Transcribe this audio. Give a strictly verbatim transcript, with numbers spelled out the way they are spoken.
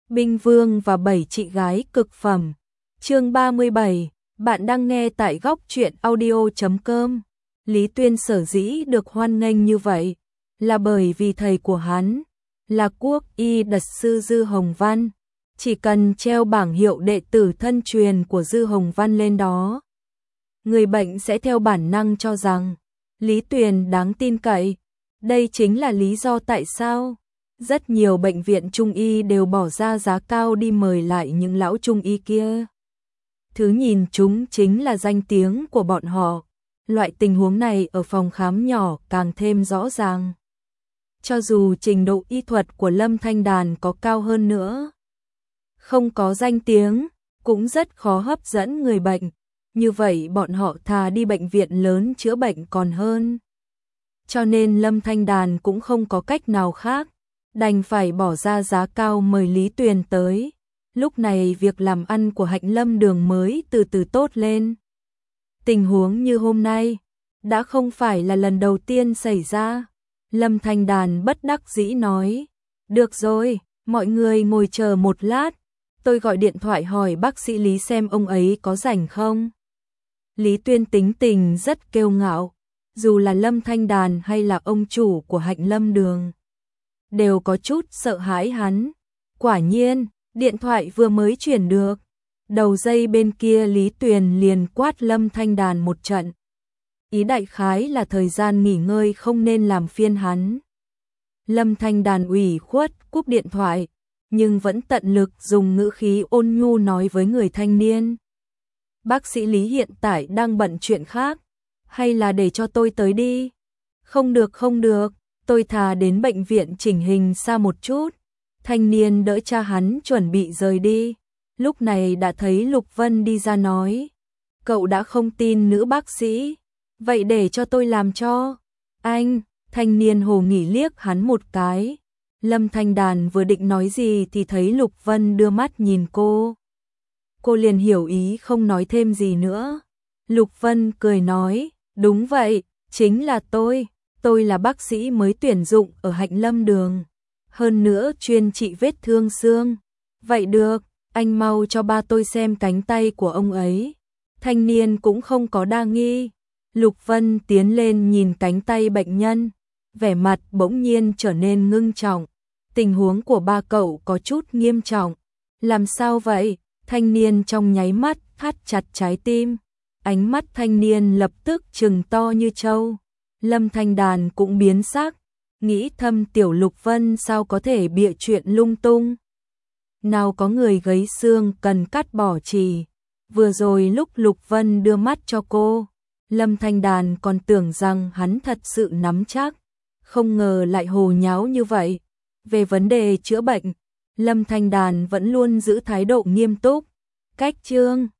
Binh Vương và bảy chị gái cực phẩm. Chương ba mươi bảy, bạn đang nghe tại góc truyện audio chấm com. Lý Tuyên sở dĩ được hoan nghênh như vậy là bởi vì thầy của hắn là quốc y đật sư Dư Hồng Văn, chỉ cần treo bảng hiệu đệ tử thân truyền của Dư Hồng Văn lên đó, người bệnh sẽ theo bản năng cho rằng Lý Tuyền đáng tin cậy. Đây chính là lý do tại sao rất nhiều bệnh viện trung y đều bỏ ra giá cao đi mời lại những lão trung y kia. Thứ nhìn chúng chính là danh tiếng của bọn họ. Loại tình huống này ở phòng khám nhỏ càng thêm rõ ràng. Cho dù trình độ y thuật của Lâm Thanh Đàn có cao hơn nữa, không có danh tiếng, cũng rất khó hấp dẫn người bệnh. Như vậy bọn họ thà đi bệnh viện lớn chữa bệnh còn hơn. Cho nên Lâm Thanh Đàn cũng không có cách nào khác, đành phải bỏ ra giá cao mời Lý Tuyền tới. Lúc này việc làm ăn của Hạnh Lâm Đường mới từ từ tốt lên. Tình huống như hôm nay đã không phải là lần đầu tiên xảy ra. Lâm Thanh Đàn bất đắc dĩ nói, được rồi, mọi người ngồi chờ một lát, tôi gọi điện thoại hỏi bác sĩ Lý xem ông ấy có rảnh không. Lý Tuyên tính tình rất kiêu ngạo, dù là Lâm Thanh Đàn hay là ông chủ của Hạnh Lâm Đường, đều có chút sợ hãi hắn. Quả nhiên, điện thoại vừa mới chuyển được, đầu dây bên kia Lý Tuyền liền quát Lâm Thanh Đàn một trận. Ý đại khái là thời gian nghỉ ngơi không nên làm phiên hắn. Lâm Thanh Đàn ủy khuất cúp điện thoại, nhưng vẫn tận lực dùng ngữ khí ôn nhu nói với người thanh niên. Bác sĩ Lý hiện tại đang bận chuyện khác, hay là để cho tôi tới đi? Không được không được, tôi thà đến bệnh viện chỉnh hình xa một chút. Thanh niên đỡ cha hắn chuẩn bị rời đi. Lúc này đã thấy Lục Vân đi ra nói, cậu đã không tin nữ bác sĩ, vậy để cho tôi làm cho. Anh, thanh niên hồ nghỉ liếc hắn một cái. Lâm Thanh Đàn vừa định nói gì thì thấy Lục Vân đưa mắt nhìn cô. Cô liền hiểu ý không nói thêm gì nữa. Lục Vân cười nói, đúng vậy, chính là tôi, tôi là bác sĩ mới tuyển dụng ở Hạnh Lâm Đường, hơn nữa chuyên trị vết thương xương. Vậy được, anh mau cho ba tôi xem cánh tay của ông ấy. Thanh niên cũng không có đa nghi. Lục Vân tiến lên nhìn cánh tay bệnh nhân, vẻ mặt bỗng nhiên trở nên ngưng trọng. Tình huống của ba cậu có chút nghiêm trọng. Làm sao vậy? Thanh niên trong nháy mắt thắt chặt trái tim. Ánh mắt thanh niên lập tức trừng to như trâu. Lâm Thanh Đàn cũng biến sắc, nghĩ thầm tiểu Lục Vân sao có thể bịa chuyện lung tung. Nào có người gãy xương cần cắt bỏ chỉ. Vừa rồi lúc Lục Vân đưa mắt cho cô, Lâm Thanh Đàn còn tưởng rằng hắn thật sự nắm chắc, không ngờ lại hồ nháo như vậy. Về vấn đề chữa bệnh, Lâm Thanh Đàn vẫn luôn giữ thái độ nghiêm túc. Cách chương